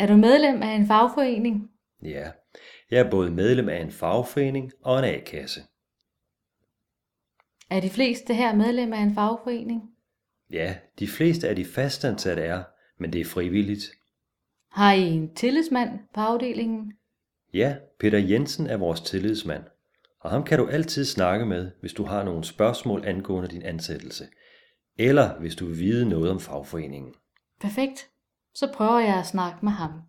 Er du medlem af en fagforening? Ja, jeg er både medlem af en fagforening og en A-kasse. Er de fleste her medlem af en fagforening? Ja, de fleste af de fastansatte er, men det er frivilligt. Har I en tillidsmand på afdelingen? Ja, Peter Jensen er vores tillidsmand, og ham kan du altid snakke med, hvis du har nogle spørgsmål angående din ansættelse, eller hvis du vil vide noget om fagforeningen. Perfekt. Så prøver jeg at snakke med ham.